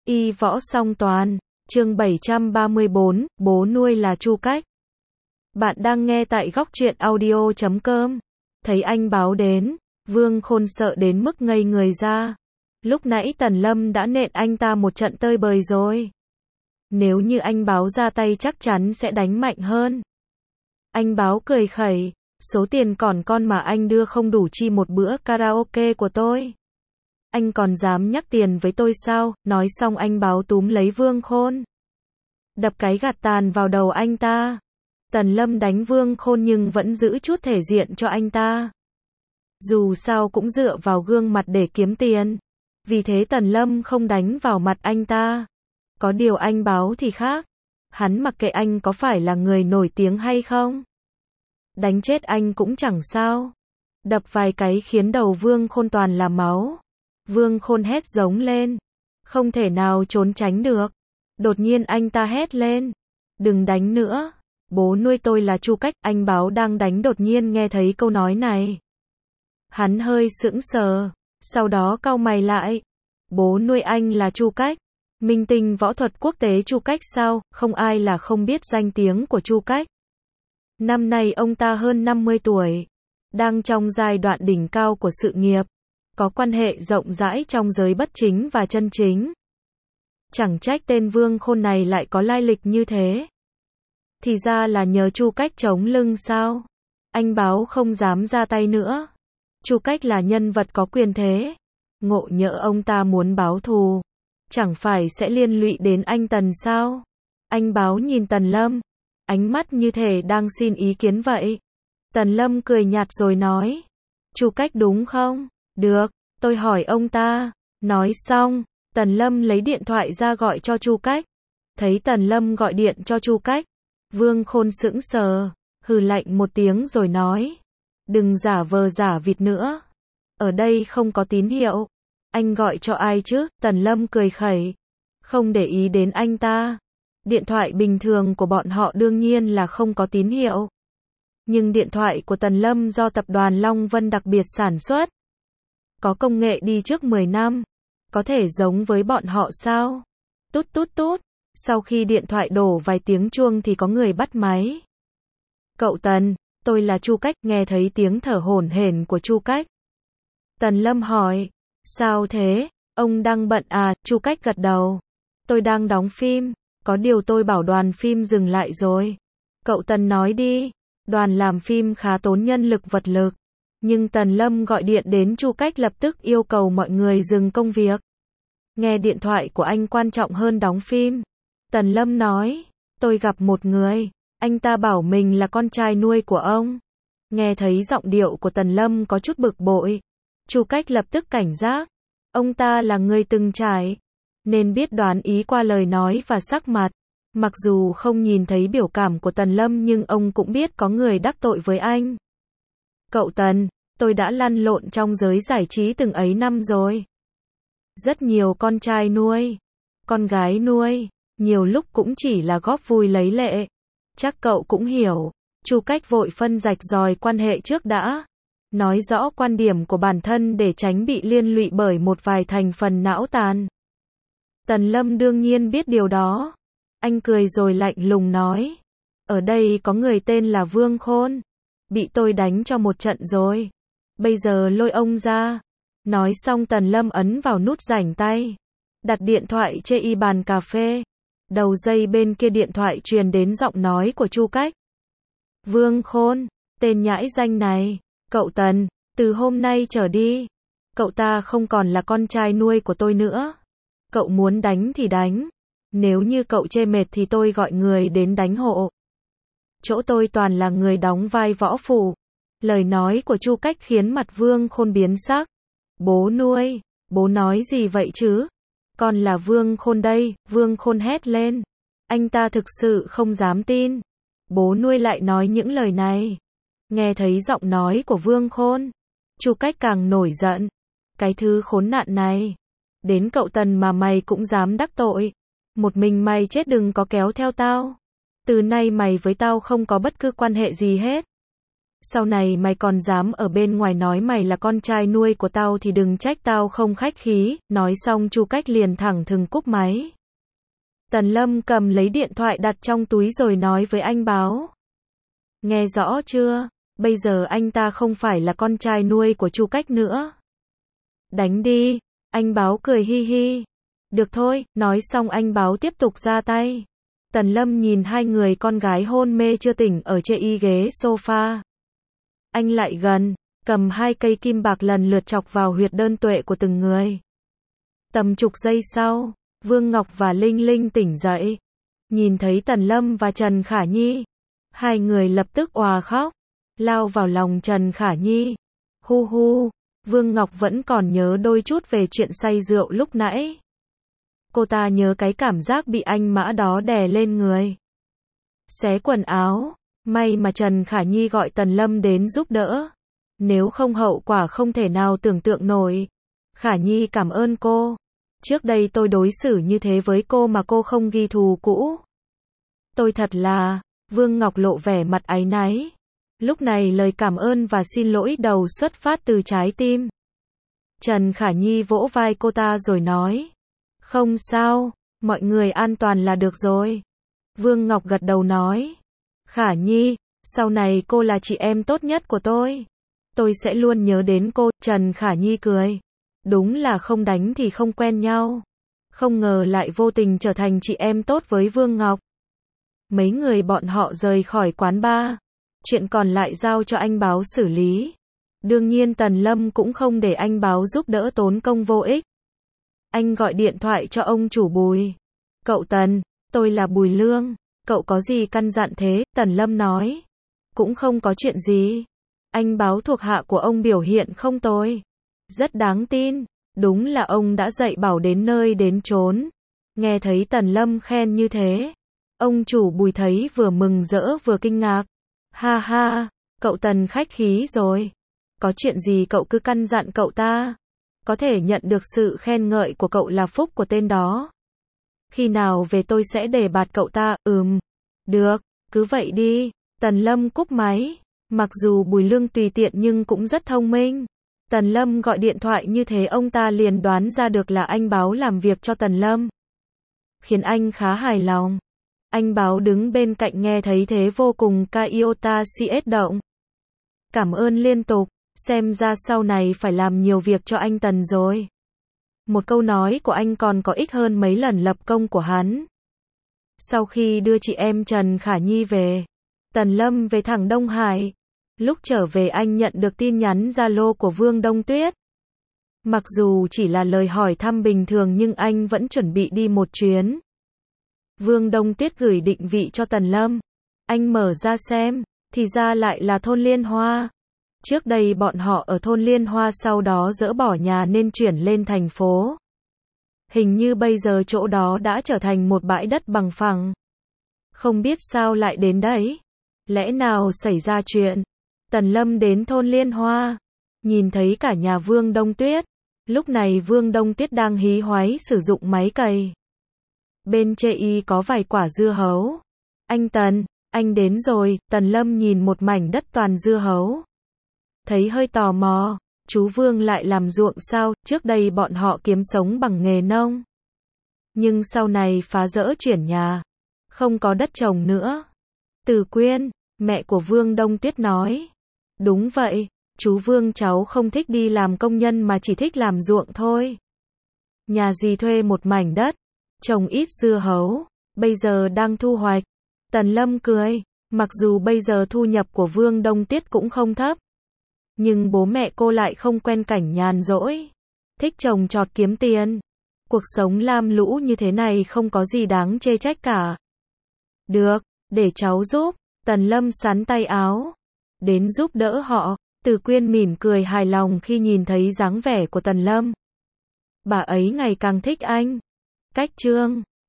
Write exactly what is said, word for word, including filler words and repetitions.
Y võ song toàn, chương bảy trăm ba mươi bốn, bố nuôi là Chu Cách. Bạn đang nghe tại góc truyện audio chấm com. Thấy anh báo đến, Vương Khôn sợ đến mức ngây người ra. Lúc nãy Tần Lâm đã nện anh ta một trận tơi bời rồi. Nếu như anh báo ra tay chắc chắn sẽ đánh mạnh hơn. Anh báo cười khẩy, số tiền còn con mà anh đưa không đủ chi một bữa karaoke của tôi. Anh còn dám nhắc tiền với tôi sao? Nói xong anh báo túm lấy Vương Khôn, đập cái gạt tàn vào đầu anh ta. Tần Lâm đánh Vương Khôn nhưng vẫn giữ chút thể diện cho anh ta. Dù sao cũng dựa vào gương mặt để kiếm tiền. Vì thế Tần Lâm không đánh vào mặt anh ta. Có điều anh báo thì khác. Hắn mặc kệ anh có phải là người nổi tiếng hay không. Đánh chết anh cũng chẳng sao. Đập vài cái khiến đầu Vương Khôn toàn là máu. Vương Khôn hét giống lên. Không thể nào trốn tránh được. Đột nhiên anh ta hét lên. Đừng đánh nữa. Bố nuôi tôi là Chu Cách. Anh báo đang đánh đột nhiên nghe thấy câu nói này. Hắn hơi sững sờ. Sau đó cau mày lại. Bố nuôi anh là Chu Cách. Minh tinh võ thuật quốc tế Chu Cách sao? Không ai là không biết danh tiếng của Chu Cách. Năm nay ông ta hơn năm mươi tuổi. Đang trong giai đoạn đỉnh cao của sự nghiệp. Có quan hệ rộng rãi trong giới bất chính và chân chính. Chẳng trách tên Vương Khôn này lại có lai lịch như thế. Thì ra là nhờ Chu Cách chống lưng sao? Anh báo không dám ra tay nữa. Chu Cách là nhân vật có quyền thế. Ngộ nhỡ ông ta muốn báo thù. Chẳng phải sẽ liên lụy đến anh Tần sao? Anh báo nhìn Tần Lâm. Ánh mắt như thể đang xin ý kiến vậy. Tần Lâm cười nhạt rồi nói. Chu Cách đúng không? Được, tôi hỏi ông ta. Nói xong, Tần Lâm lấy điện thoại ra gọi cho Chu Cách. Thấy Tần Lâm gọi điện cho Chu Cách. Vương Khôn sững sờ, hừ lạnh một tiếng rồi nói. Đừng giả vờ giả vịt nữa. Ở đây không có tín hiệu. Anh gọi cho ai chứ? Tần Lâm cười khẩy. Không để ý đến anh ta. Điện thoại bình thường của bọn họ đương nhiên là không có tín hiệu. Nhưng điện thoại của Tần Lâm do tập đoàn Long Vân đặc biệt sản xuất. Có công nghệ đi trước mười năm. Có thể giống với bọn họ sao? Tút tút tút. Sau khi điện thoại đổ vài tiếng chuông thì có người bắt máy. Cậu Tần, tôi là Chu Cách. Nghe thấy tiếng thở hổn hển của Chu Cách. Tần Lâm hỏi. Sao thế? Ông đang bận à? Chu Cách gật đầu. Tôi đang đóng phim. Có điều tôi bảo đoàn phim dừng lại rồi. Cậu Tần nói đi. Đoàn làm phim khá tốn nhân lực vật lực. Nhưng Tần Lâm gọi điện đến Chu Cách lập tức yêu cầu mọi người dừng công việc. Nghe điện thoại của anh quan trọng hơn đóng phim. Tần Lâm nói. Tôi gặp một người. Anh ta bảo mình là con trai nuôi của ông. Nghe thấy giọng điệu của Tần Lâm có chút bực bội. Chu Cách lập tức cảnh giác. Ông ta là người từng trải. Nên biết đoán ý qua lời nói và sắc mặt. Mặc dù không nhìn thấy biểu cảm của Tần Lâm nhưng ông cũng biết có người đắc tội với anh. Cậu Tần, tôi đã lăn lộn trong giới giải trí từng ấy năm rồi. Rất nhiều con trai nuôi, con gái nuôi, nhiều lúc cũng chỉ là góp vui lấy lệ. Chắc cậu cũng hiểu. Chu Cách vội phân rạch ròi quan hệ trước đã. Nói rõ quan điểm của bản thân để tránh bị liên lụy bởi một vài thành phần não tàn. Tần Lâm đương nhiên biết điều đó. Anh cười rồi lạnh lùng nói. Ở đây có người tên là Vương Khôn. Bị tôi đánh cho một trận rồi. Bây giờ lôi ông ra. Nói xong Tần Lâm ấn vào nút rảnh tay. Đặt điện thoại trên y bàn cà phê. Đầu dây bên kia điện thoại truyền đến giọng nói của Chu Cách. Vương Khôn, tên nhãi danh này. Cậu Tần, từ hôm nay trở đi. Cậu ta không còn là con trai nuôi của tôi nữa. Cậu muốn đánh thì đánh. Nếu như cậu chê mệt thì tôi gọi người đến đánh hộ. Chỗ tôi toàn là người đóng vai võ phụ. Lời nói của Chu Cách khiến mặt Vương Khôn biến sắc. Bố nuôi, bố nói gì vậy chứ? Con là Vương Khôn đây. Vương Khôn hét lên. Anh ta thực sự không dám tin. Bố nuôi lại nói những lời này. Nghe thấy giọng nói của Vương Khôn, Chu Cách càng nổi giận. Cái thứ khốn nạn này. Đến cậu Tần mà mày cũng dám đắc tội. Một mình mày chết đừng có kéo theo tao. Từ nay mày với tao không có bất cứ quan hệ gì hết. Sau này mày còn dám ở bên ngoài nói mày là con trai nuôi của tao thì đừng trách tao không khách khí, nói xong Chu Cách liền thẳng thừng cúp máy. Tần Lâm cầm lấy điện thoại đặt trong túi rồi nói với anh Báo. Nghe rõ chưa, bây giờ anh ta không phải là con trai nuôi của Chu Cách nữa. Đánh đi, anh Báo cười hi hi. Được thôi, nói xong anh Báo tiếp tục ra tay. Tần Lâm nhìn hai người con gái hôn mê chưa tỉnh ở trên y ghế sofa. Anh lại gần, cầm hai cây kim bạc lần lượt chọc vào huyệt đơn tuệ của từng người. Tầm chục giây sau, Vương Ngọc và Linh Linh tỉnh dậy. Nhìn thấy Tần Lâm và Trần Khả Nhi. Hai người lập tức òa khóc, lao vào lòng Trần Khả Nhi. Hu hu, Vương Ngọc vẫn còn nhớ đôi chút về chuyện say rượu lúc nãy. Cô ta nhớ cái cảm giác bị anh Mã đó đè lên người. Xé quần áo, may mà Trần Khả Nhi gọi Tần Lâm đến giúp đỡ. Nếu không hậu quả không thể nào tưởng tượng nổi. Khả Nhi cảm ơn cô. Trước đây tôi đối xử như thế với cô mà cô không ghi thù cũ. Tôi thật là, Vương Ngọc lộ vẻ mặt áy náy. Lúc này lời cảm ơn và xin lỗi đầu xuất phát từ trái tim. Trần Khả Nhi vỗ vai cô ta rồi nói. Không sao, mọi người an toàn là được rồi. Vương Ngọc gật đầu nói. Khả Nhi, sau này cô là chị em tốt nhất của tôi. Tôi sẽ luôn nhớ đến cô. Trần Khả Nhi cười. Đúng là không đánh thì không quen nhau. Không ngờ lại vô tình trở thành chị em tốt với Vương Ngọc. Mấy người bọn họ rời khỏi quán bar. Chuyện còn lại giao cho anh Báo xử lý. Đương nhiên Tần Lâm cũng không để anh Báo giúp đỡ tốn công vô ích. Anh gọi điện thoại cho ông chủ Bùi. Cậu Tần, tôi là Bùi Lương. Cậu có gì căn dặn thế? Tần Lâm nói. Cũng không có chuyện gì. Anh Báo thuộc hạ của ông biểu hiện không tồi. Rất đáng tin. Đúng là ông đã dạy bảo đến nơi đến chốn. Nghe thấy Tần Lâm khen như thế. Ông chủ Bùi thấy vừa mừng rỡ vừa kinh ngạc. Ha ha, cậu Tần khách khí rồi. Có chuyện gì cậu cứ căn dặn cậu ta. Có thể nhận được sự khen ngợi của cậu là phúc của tên đó. Khi nào về tôi sẽ đề bạt cậu ta. Ừm, được, cứ vậy đi. Tần Lâm cúp máy. Mặc dù Bùi Lương tùy tiện nhưng cũng rất thông minh. Tần Lâm gọi điện thoại như thế ông ta liền đoán ra được là anh Báo làm việc cho Tần Lâm. Khiến anh khá hài lòng. Anh Báo đứng bên cạnh nghe thấy thế vô cùng Iota cs động. Cảm ơn liên tục, xem ra sau này phải làm nhiều việc cho anh Tần rồi. Một câu nói của anh còn có ích hơn mấy lần lập công của hắn. Sau khi đưa chị em Trần Khả Nhi về, Tần Lâm về thẳng Đông Hải. Lúc trở về anh nhận được tin nhắn Zalo của Vương Đông Tuyết. Mặc dù chỉ là lời hỏi thăm bình thường nhưng anh vẫn chuẩn bị đi một chuyến. Vương Đông Tuyết gửi định vị cho Tần Lâm. Anh mở ra xem, thì ra lại là thôn Liên Hoa. Trước đây bọn họ ở thôn Liên Hoa sau đó dỡ bỏ nhà nên chuyển lên thành phố. Hình như bây giờ chỗ đó đã trở thành một bãi đất bằng phẳng. Không biết sao lại đến đấy. Lẽ nào xảy ra chuyện? Tần Lâm đến thôn Liên Hoa. Nhìn thấy cả nhà Vương Đông Tuyết. Lúc này Vương Đông Tuyết đang hí hoáy sử dụng máy cày. Bên chê y có vài quả dưa hấu. Anh Tần, anh đến rồi. Tần Lâm nhìn một mảnh đất toàn dưa hấu. Thấy hơi tò mò. Chú Vương lại làm ruộng sao? Trước đây bọn họ kiếm sống bằng nghề nông. Nhưng sau này phá rỡ chuyển nhà. Không có đất trồng nữa. Từ Quyên, mẹ của Vương Đông Tuyết nói. Đúng vậy, chú Vương cháu không thích đi làm công nhân mà chỉ thích làm ruộng thôi. Nhà dì thuê một mảnh đất, trồng ít dưa hấu, bây giờ đang thu hoạch. Tần Lâm cười, mặc dù bây giờ thu nhập của Vương Đông Tuyết cũng không thấp. Nhưng bố mẹ cô lại không quen cảnh nhàn rỗi. Thích trồng trọt kiếm tiền. Cuộc sống lam lũ như thế này không có gì đáng chê trách cả. Được, để cháu giúp. Tần Lâm sắn tay áo. Đến giúp đỡ họ. Từ Quyên mỉm cười hài lòng khi nhìn thấy dáng vẻ của Tần Lâm. Bà ấy ngày càng thích anh. Cách Trương.